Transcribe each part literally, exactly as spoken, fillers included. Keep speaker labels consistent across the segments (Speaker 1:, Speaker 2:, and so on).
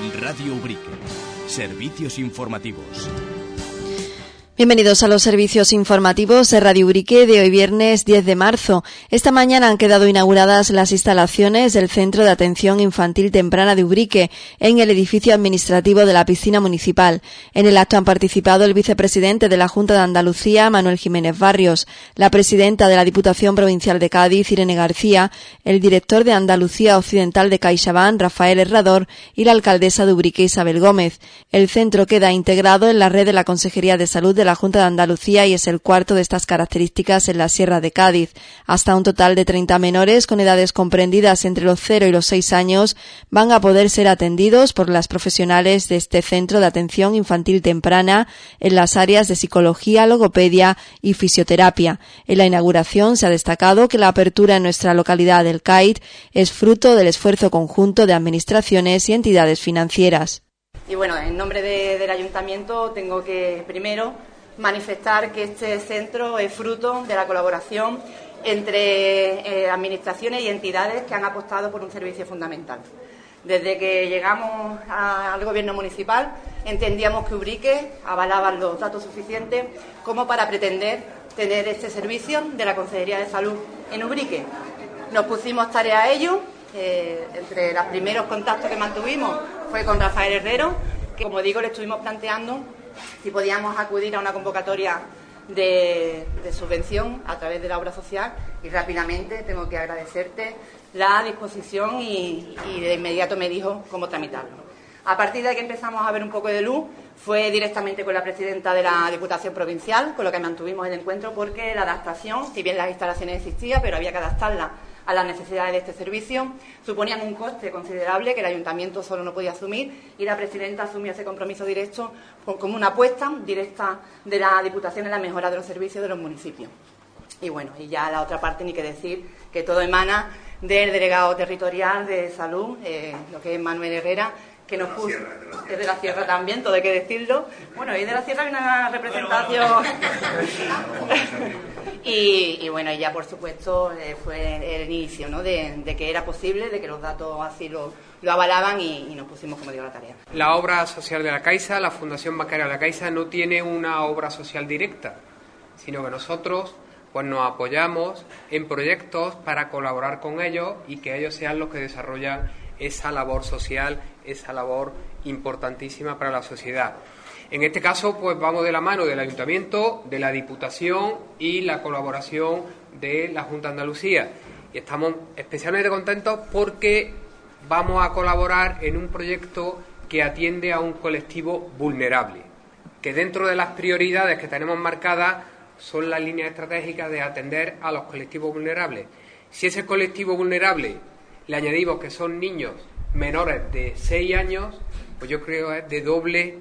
Speaker 1: Radio Ubrique. Servicios informativos.
Speaker 2: Bienvenidos a los servicios informativos de Radio Ubrique de hoy viernes diez de marzo. Esta mañana han quedado inauguradas las instalaciones del Centro de Atención Infantil Temprana de Ubrique en el edificio administrativo de la piscina municipal. En el acto han participado el vicepresidente de la Junta de Andalucía, Manuel Jiménez Barrios, la presidenta de la Diputación Provincial de Cádiz, Irene García, el director de Andalucía Occidental de CaixaBank, Rafael Herrador, y la alcaldesa de Ubrique, Isabel Gómez. El centro queda integrado en la red de la Consejería de Salud de la Junta de Andalucía y es el cuarto de estas características en la Sierra de Cádiz. Hasta un total de treinta menores con edades comprendidas entre los cero y los seis años van a poder ser atendidos por las profesionales de este centro de atención infantil temprana en las áreas de psicología, logopedia y fisioterapia. En la inauguración se ha destacado que la apertura en nuestra localidad del C A I T es fruto del esfuerzo conjunto de administraciones y entidades financieras.
Speaker 3: Y bueno, en nombre de, del Ayuntamiento tengo que primero manifestar que este centro es fruto de la colaboración entre eh, administraciones y entidades que han apostado por un servicio fundamental. Desde que llegamos a, al Gobierno municipal entendíamos que Ubrique avalaba los datos suficientes como para pretender tener este servicio de la Consejería de Salud en Ubrique. Nos pusimos tarea a ello. Eh, entre los primeros contactos que mantuvimos fue con Rafael Herrero, que como digo le estuvimos planteando si podíamos acudir a una convocatoria de, de subvención a través de la obra social y rápidamente tengo que agradecerte la disposición y, y de inmediato me dijo cómo tramitarlo. A partir de que empezamos a ver un poco de luz fue directamente con la presidenta de la Diputación Provincial, con lo que mantuvimos el encuentro, porque la adaptación, si bien las instalaciones existían, pero había que adaptarlas a las necesidades de este servicio, suponían un coste considerable que el Ayuntamiento solo no podía asumir y la presidenta asumió ese compromiso directo como una apuesta directa de la Diputación en la mejora de los servicios de los municipios. Y bueno, y ya la otra parte ni que decir que todo emana del delegado territorial de salud, eh, lo que es Manuel Herrera, que nos puso, es de la Sierra también, todo hay que decirlo. Bueno, y de la Sierra hay una representación. y, y bueno, y ya por supuesto eh, fue el inicio, ¿no?, de, de que era posible, de que los datos así lo, lo avalaban y, y nos pusimos, como digo, la tarea.
Speaker 4: La obra social de la Caixa, la Fundación Bancaria de la Caixa, no tiene una obra social directa, sino que nosotros pues nos apoyamos en proyectos para colaborar con ellos y que ellos sean los que desarrollan esa labor social, esa labor importantísima para la sociedad. En este caso, pues vamos de la mano del Ayuntamiento, de la Diputación y la colaboración de la Junta de Andalucía. Y estamos especialmente contentos porque vamos a colaborar en un proyecto que atiende a un colectivo vulnerable, que dentro de las prioridades que tenemos marcadas son las líneas estratégicas de atender a los colectivos vulnerables. Si ese colectivo vulnerable le añadimos que son niños menores de seis años, pues yo creo que es de doble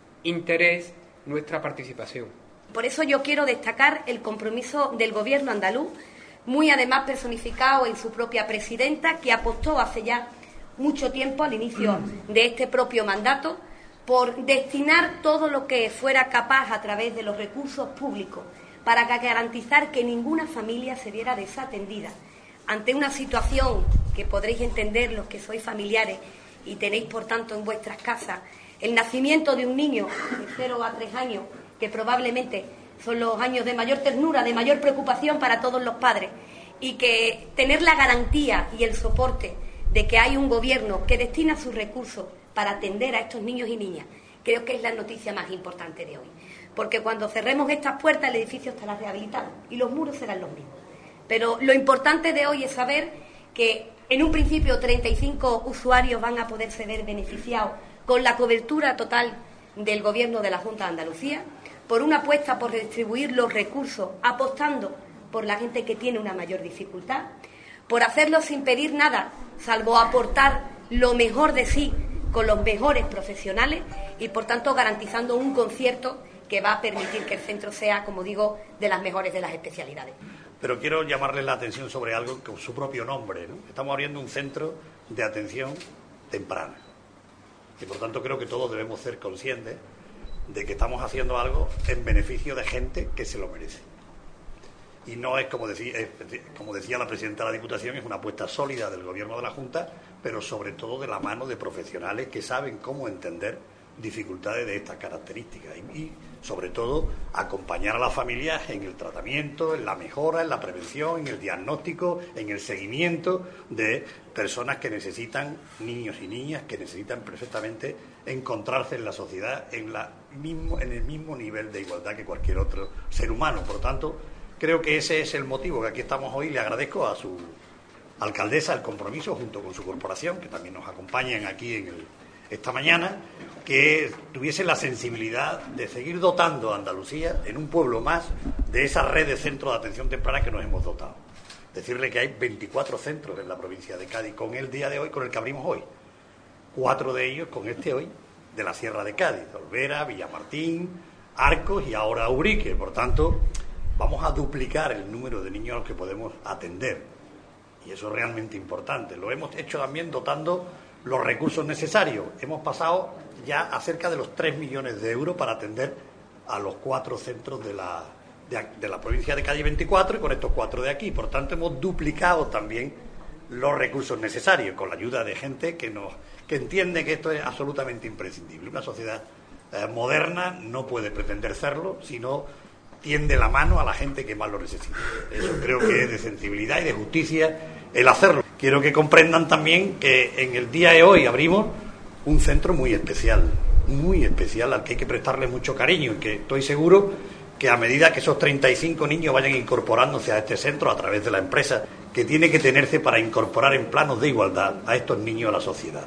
Speaker 4: interés nuestra participación.
Speaker 5: Por eso yo quiero destacar el compromiso del Gobierno andaluz, muy además personificado en su propia presidenta, que apostó hace ya mucho tiempo, al inicio de este propio mandato, por destinar todo lo que fuera capaz a través de los recursos públicos para garantizar que ninguna familia se viera desatendida ante una situación que podréis entender los que sois familiares y tenéis, por tanto, en vuestras casas el nacimiento de un niño de cero a tres años, que probablemente son los años de mayor ternura, de mayor preocupación para todos los padres, y que tener la garantía y el soporte de que hay un gobierno que destina sus recursos para atender a estos niños y niñas, creo que es la noticia más importante de hoy. Porque cuando cerremos estas puertas, el edificio estará rehabilitado y los muros serán los mismos. Pero lo importante de hoy es saber que en un principio treinta y cinco usuarios van a poderse ver beneficiados con la cobertura total del Gobierno de la Junta de Andalucía, por una apuesta por redistribuir los recursos, apostando por la gente que tiene una mayor dificultad, por hacerlo sin pedir nada, salvo aportar lo mejor de sí con los mejores profesionales y, por tanto, garantizando un concierto que va a permitir que el centro sea, como digo, de las mejores de las especialidades.
Speaker 6: Pero quiero llamarles la atención sobre algo con su propio nombre, ¿no? Estamos abriendo un centro de atención temprana. Y por tanto creo que todos debemos ser conscientes de que estamos haciendo algo en beneficio de gente que se lo merece. y no es, como decía, es, como decía la presidenta de la Diputación, es una apuesta sólida del Gobierno de la Junta, pero sobre todo de la mano de profesionales que saben cómo entender dificultades de estas características y, y sobre todo acompañar a las familias en el tratamiento, en la mejora, en la prevención, en el diagnóstico, en el seguimiento de personas que necesitan, niños y niñas que necesitan perfectamente encontrarse en la sociedad en, la mismo, en el mismo nivel de igualdad que cualquier otro ser humano. Por lo tanto, creo que ese es el motivo que aquí estamos hoy. Le agradezco a su alcaldesa el compromiso junto con su corporación, que también nos acompañan aquí en el, esta mañana, que tuviese la sensibilidad de seguir dotando a Andalucía, en un pueblo más, de esa red de centros de atención temprana que nos hemos dotado. Decirle que hay veinticuatro centros en la provincia de Cádiz con el día de hoy, con el que abrimos hoy. Cuatro de ellos con este hoy de la Sierra de Cádiz, Olvera, Villamartín, Arcos y ahora Ubrique. Por tanto, vamos a duplicar el número de niños a los que podemos atender. Y eso es realmente importante. Lo hemos hecho también dotando los recursos necesarios. Hemos pasado ya a cerca de los tres millones de euros para atender a los cuatro centros de la, de, de la provincia de Cádiz veinticuatro y con estos cuatro de aquí. Por tanto, hemos duplicado también los recursos necesarios con la ayuda de gente que nos que entiende que esto es absolutamente imprescindible. Una sociedad eh, moderna no puede pretender serlo si no tiende la mano a la gente que más lo necesita. Eso creo que es de sensibilidad y de justicia el hacerlo. Quiero que comprendan también que en el día de hoy abrimos un centro muy especial, muy especial, al que hay que prestarle mucho cariño y que estoy seguro que a medida que esos treinta y cinco niños vayan incorporándose a este centro a través de la empresa, que tiene que tenerse para incorporar en planos de igualdad a estos niños a la sociedad.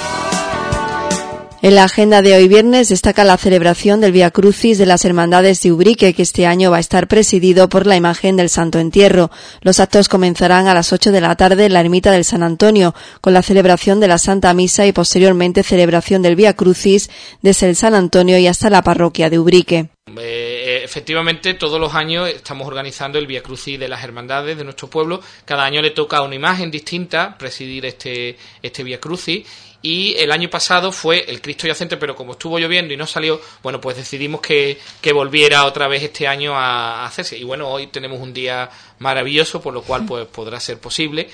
Speaker 2: En la agenda de hoy viernes destaca la celebración del Vía Crucis de las Hermandades de Ubrique, que este año va a estar presidido por la imagen del Santo Entierro. Los actos comenzarán a las ocho de la tarde en la ermita del San Antonio, con la celebración de la Santa Misa y posteriormente celebración del Vía Crucis desde el San Antonio y hasta la parroquia de Ubrique.
Speaker 7: Eh, efectivamente, todos los años estamos organizando el Vía Crucis de las Hermandades de nuestro pueblo. Cada año le toca a una imagen distinta presidir este, este Vía Crucis. Y el año pasado fue el Cristo Yacente, pero como estuvo lloviendo y no salió, bueno, pues decidimos que, que volviera otra vez este año a, a hacerse. Y bueno, hoy tenemos un día maravilloso, por lo cual pues podrá ser posible.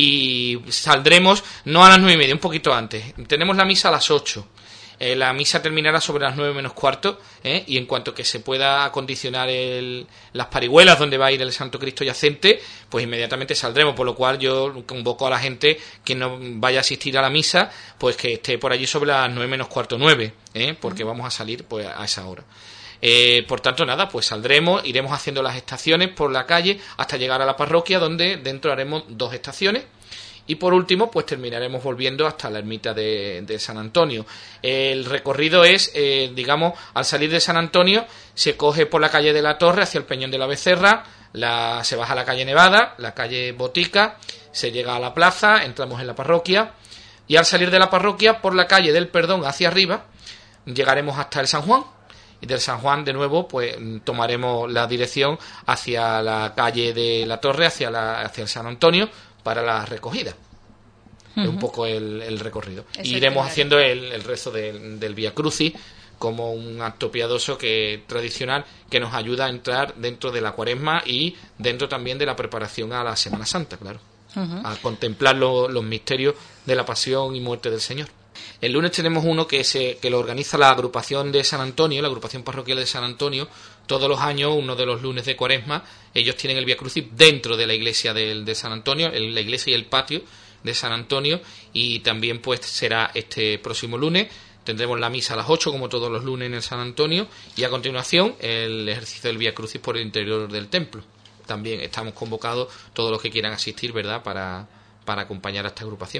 Speaker 7: Y saldremos, no a las nueve y media, un poquito antes. Tenemos la misa a las ocho. Eh, la misa terminará sobre las nueve menos cuarto, ¿eh? Y en cuanto que se pueda acondicionar el, las parihuelas donde va a ir el Santo Cristo Yacente, pues inmediatamente saldremos, por lo cual yo convoco a la gente que no vaya a asistir a la misa, pues que esté por allí sobre las nueve menos cuarto, nueve, ¿eh? Porque uh-huh. vamos a salir pues a esa hora. Eh, por tanto, nada, pues saldremos, iremos haciendo las estaciones por la calle hasta llegar a la parroquia, donde dentro haremos dos estaciones. Y por último, pues terminaremos volviendo hasta la ermita de, de San Antonio. El recorrido es, eh, digamos, al salir de San Antonio, se coge por la calle de la Torre hacia el Peñón de la Becerra, la, se baja a la calle Nevada, la calle Botica, se llega a la plaza, entramos en la parroquia, y al salir de la parroquia, por la calle del Perdón hacia arriba, llegaremos hasta el San Juan, y del San Juan, de nuevo, pues tomaremos la dirección hacia la calle de la Torre, hacia, la, hacia el San Antonio, para la recogida. Uh-huh. Es un poco el, el recorrido. Y iremos haciendo el, el resto del, del Vía Crucis como un acto piadoso que tradicional que nos ayuda a entrar dentro de la Cuaresma y dentro también de la preparación a la Semana Santa, claro. Uh-huh. A contemplar lo, los misterios de la pasión y muerte del Señor. El lunes tenemos uno que se que lo organiza la agrupación de San Antonio, la agrupación parroquial de San Antonio. Todos los años, uno de los lunes de Cuaresma, ellos tienen el Vía Crucis dentro de la iglesia de, de San Antonio, el, la iglesia y el patio de San Antonio, y también pues será este próximo lunes. Tendremos la misa a las ocho, como todos los lunes en el San Antonio, y a continuación el ejercicio del Vía Crucis por el interior del templo. También estamos convocados todos los que quieran asistir, ¿verdad?, para, para acompañar a esta agrupación.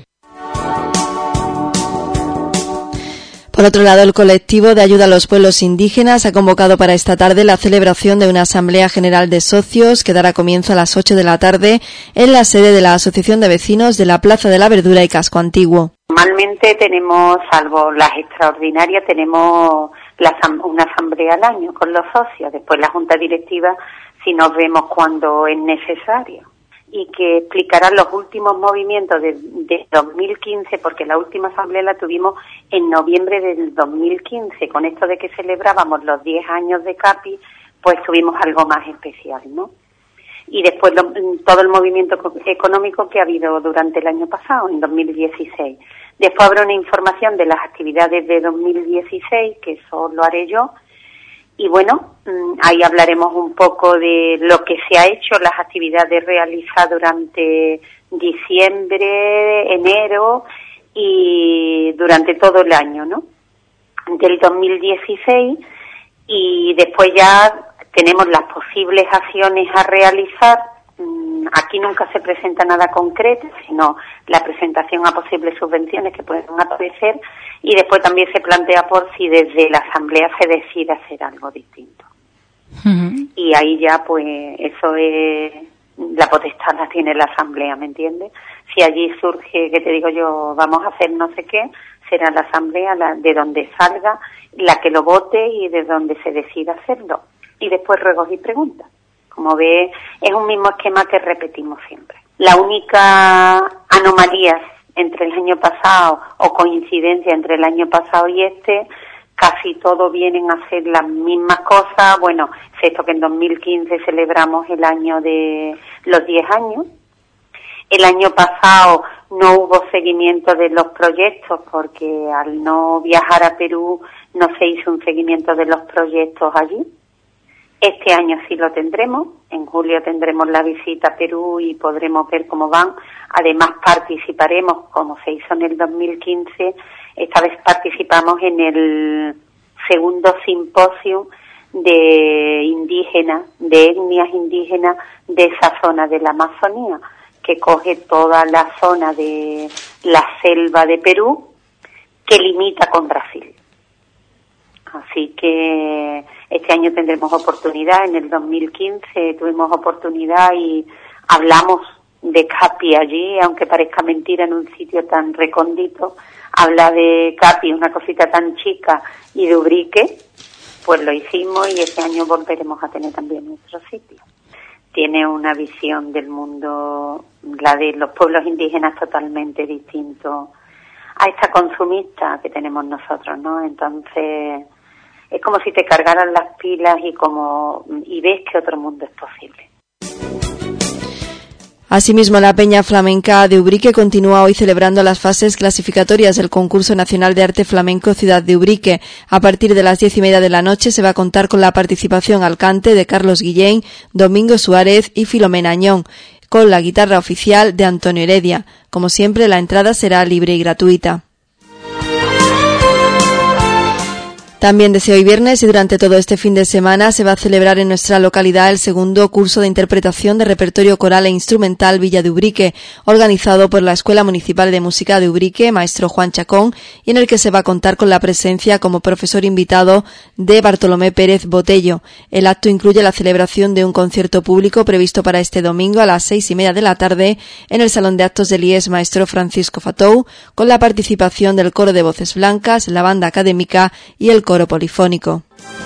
Speaker 2: Por otro lado, el colectivo de ayuda a los pueblos indígenas ha convocado para esta tarde la celebración de una Asamblea General de Socios que dará comienzo a las ocho de la tarde en la sede de la Asociación de Vecinos de la Plaza de la Verdura y Casco Antiguo.
Speaker 8: Normalmente tenemos, salvo las extraordinarias, tenemos la, una asamblea al año con los socios, después la junta directiva si nos vemos cuando es necesario, y que explicará los últimos movimientos de, de dos mil quince, porque la última asamblea la tuvimos en noviembre del dos mil quince, con esto de que celebrábamos los diez años de CAPI, pues tuvimos algo más especial, ¿no? y después lo, todo el movimiento económico que ha habido durante el año pasado, en dos mil dieciséis. Después habrá una información de las actividades de dos mil dieciséis, que eso lo haré yo, y bueno, ahí hablaremos un poco de lo que se ha hecho, las actividades realizadas durante diciembre, enero y durante todo el año, ¿no?, del dos mil dieciséis, y después ya tenemos las posibles acciones a realizar. Aquí nunca se presenta nada concreto, sino la presentación a posibles subvenciones que pueden aparecer, y después también se plantea por si desde la Asamblea se decide hacer algo distinto. Uh-huh. Y ahí ya, pues, eso es, la potestad la tiene la Asamblea, ¿me entiendes? Si allí surge, que te digo yo, vamos a hacer no sé qué, será la Asamblea la, de donde salga, la que lo vote y de donde se decida hacerlo. Y después ruegos y preguntas. Como ve, es un mismo esquema que repetimos siempre. La única anomalía entre el año pasado o coincidencia entre el año pasado y este, casi todos vienen a hacer las mismas cosas. Bueno, excepto que en dos mil quince celebramos el año de los diez años. El año pasado no hubo seguimiento de los proyectos porque al no viajar a Perú no se hizo un seguimiento de los proyectos allí. Este año sí lo tendremos, en julio tendremos la visita a Perú y podremos ver cómo van. Además participaremos, como se hizo en el dos mil quince, esta vez participamos en el segundo simposio de indígenas, de etnias indígenas de esa zona de la Amazonía, que coge toda la zona de la selva de Perú, que limita con Brasil. Así que este año tendremos oportunidad. En el dos mil quince tuvimos oportunidad y hablamos de Capi allí, aunque parezca mentira, en un sitio tan recóndito. Habla de Capi, una cosita tan chica, y de Ubrique, pues lo hicimos, y este año volveremos a tener también nuestro sitio. Tiene una visión del mundo, la de los pueblos indígenas, totalmente distinto a esta consumista que tenemos nosotros, ¿no? Entonces es como si te cargaran las pilas y como y ves que otro mundo es posible.
Speaker 2: Asimismo, la Peña Flamenca de Ubrique continúa hoy celebrando las fases clasificatorias del Concurso Nacional de Arte Flamenco Ciudad de Ubrique. A partir de las diez y media de la noche se va a contar con la participación al cante de Carlos Guillén, Domingo Suárez y Filomena Añón, con la guitarra oficial de Antonio Heredia. Como siempre, la entrada será libre y gratuita. También desde hoy viernes y durante todo este fin de semana se va a celebrar en nuestra localidad el segundo curso de interpretación de repertorio coral e instrumental Villa de Ubrique, organizado por la Escuela Municipal de Música de Ubrique, maestro Juan Chacón, y en el que se va a contar con la presencia como profesor invitado de Bartolomé Pérez Botello. El acto incluye la celebración de un concierto público previsto para este domingo a las seis y media de la tarde en el Salón de Actos del I E S maestro Francisco Fatou, con la participación del Coro de Voces Blancas, la Banda Académica y el Coro Polifónico.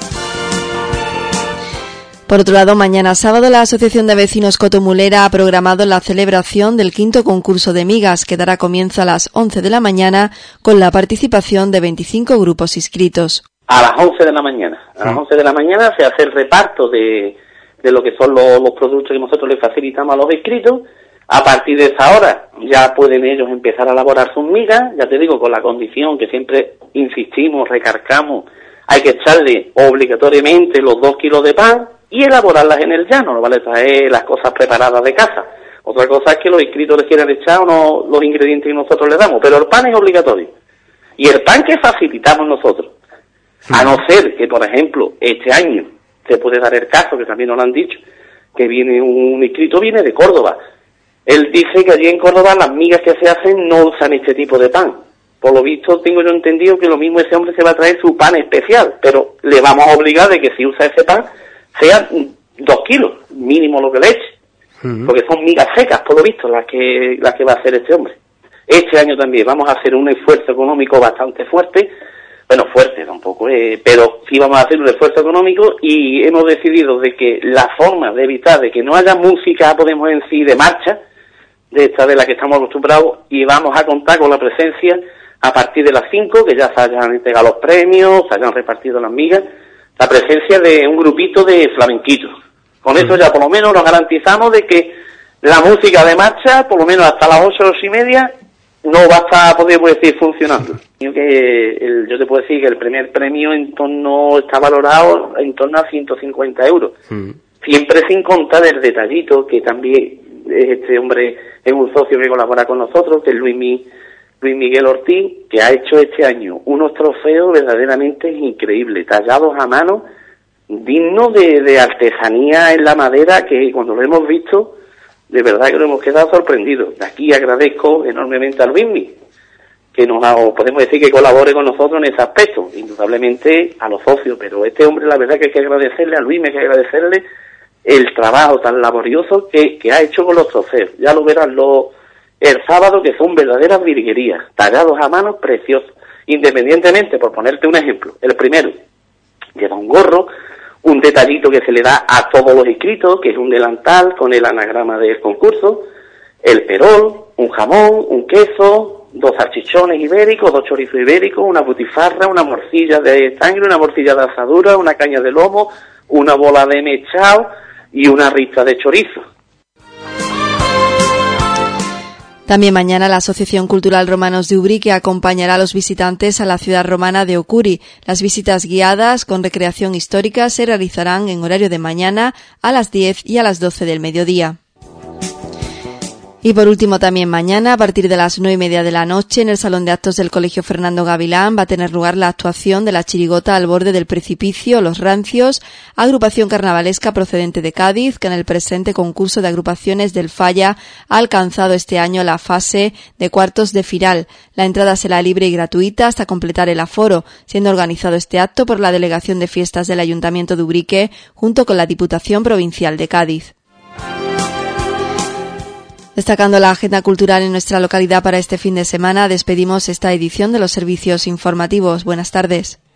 Speaker 2: Por otro lado, mañana sábado la Asociación de Vecinos Cotomulera ha programado la celebración del quinto concurso de migas, que dará comienzo a las once de la mañana con la participación de veinticinco grupos inscritos.
Speaker 9: A las once de la mañana. A las once de la mañana se hace el reparto de, de lo que son los, los productos que nosotros les facilitamos a los inscritos. A partir de esa hora ya pueden ellos empezar a elaborar sus migas, ya te digo, con la condición que siempre insistimos, recargamos, hay que echarle obligatoriamente los dos kilos de pan y elaborarlas en el llano, no vale traer las cosas preparadas de casa. Otra cosa es que los inscritos les quieran echar o no los ingredientes que nosotros les damos, pero el pan es obligatorio. Y el pan que facilitamos nosotros, a no ser que, por ejemplo, este año se puede dar el caso, que también nos lo han dicho, que viene un inscrito, viene de Córdoba. Él dice que allí en Córdoba las migas que se hacen no usan este tipo de pan. Por lo visto, tengo yo entendido que lo mismo ese hombre se va a traer su pan especial, pero le vamos a obligar de que si usa ese pan, sea dos kilos, mínimo lo que le eche. Uh-huh. Porque son migas secas, por lo visto, las que, las que va a hacer este hombre. Este año también vamos a hacer un esfuerzo económico bastante fuerte, bueno, fuerte tampoco, eh, pero sí vamos a hacer un esfuerzo económico y hemos decidido de que la forma de evitar de que no haya música, podemos en sí, de marcha, de esta de la que estamos acostumbrados, y vamos a contar con la presencia a partir de las cinco, que ya se hayan entregado los premios, se hayan repartido las migas, la presencia de un grupito de flamenquitos, Con eso ya por lo menos nos garantizamos de que la música de marcha, por lo menos hasta las ocho, ocho y media, no va a estar, podemos decir, funcionando. Yo, que el, yo te puedo decir que el primer premio en torno está valorado en torno a ciento cincuenta euros. Mm. Siempre sin contar el detallito, que también este hombre es un socio que colabora con nosotros, que es Luis, Mi, Luis Miguel Ortiz, que ha hecho este año unos trofeos verdaderamente increíbles, tallados a mano, dignos de, de artesanía en la madera, que cuando lo hemos visto, de verdad que nos hemos quedado sorprendidos. De aquí agradezco enormemente a Luismi, que nos ha, o podemos decir que colabore con nosotros en ese aspecto, indudablemente a los socios, pero este hombre la verdad que hay que agradecerle, a Luismi hay que agradecerle el trabajo tan laborioso que, que ha hecho con los trofeos. Ya lo verán los, el sábado, que son verdaderas virguerías, tallados a mano, preciosos. Independientemente, por ponerte un ejemplo, el primero lleva un gorro, un detallito que se le da a todos los inscritos, que es un delantal con el anagrama del concurso, el perol, un jamón, un queso, dos salchichones ibéricos, dos chorizos ibéricos, una butifarra, una morcilla de sangre, una morcilla de asadura, una caña de lomo, una bola de mechao y una rista de chorizo.
Speaker 2: También mañana la Asociación Cultural Romanos de Ubrique acompañará a los visitantes a la ciudad romana de Ocuri. Las visitas guiadas con recreación histórica se realizarán en horario de mañana a las diez y a las doce del mediodía. Y por último, también mañana, a partir de las nueve y media de la noche, en el Salón de Actos del Colegio Fernando Gavilán, va a tener lugar la actuación de la chirigota Al borde del precipicio, Los Rancios, agrupación carnavalesca procedente de Cádiz, que en el presente concurso de agrupaciones del Falla ha alcanzado este año la fase de cuartos de final. La entrada será libre y gratuita hasta completar el aforo, siendo organizado este acto por la Delegación de Fiestas del Ayuntamiento de Ubrique, junto con la Diputación Provincial de Cádiz. Destacando la agenda cultural en nuestra localidad para este fin de semana, despedimos esta edición de los servicios informativos. Buenas tardes.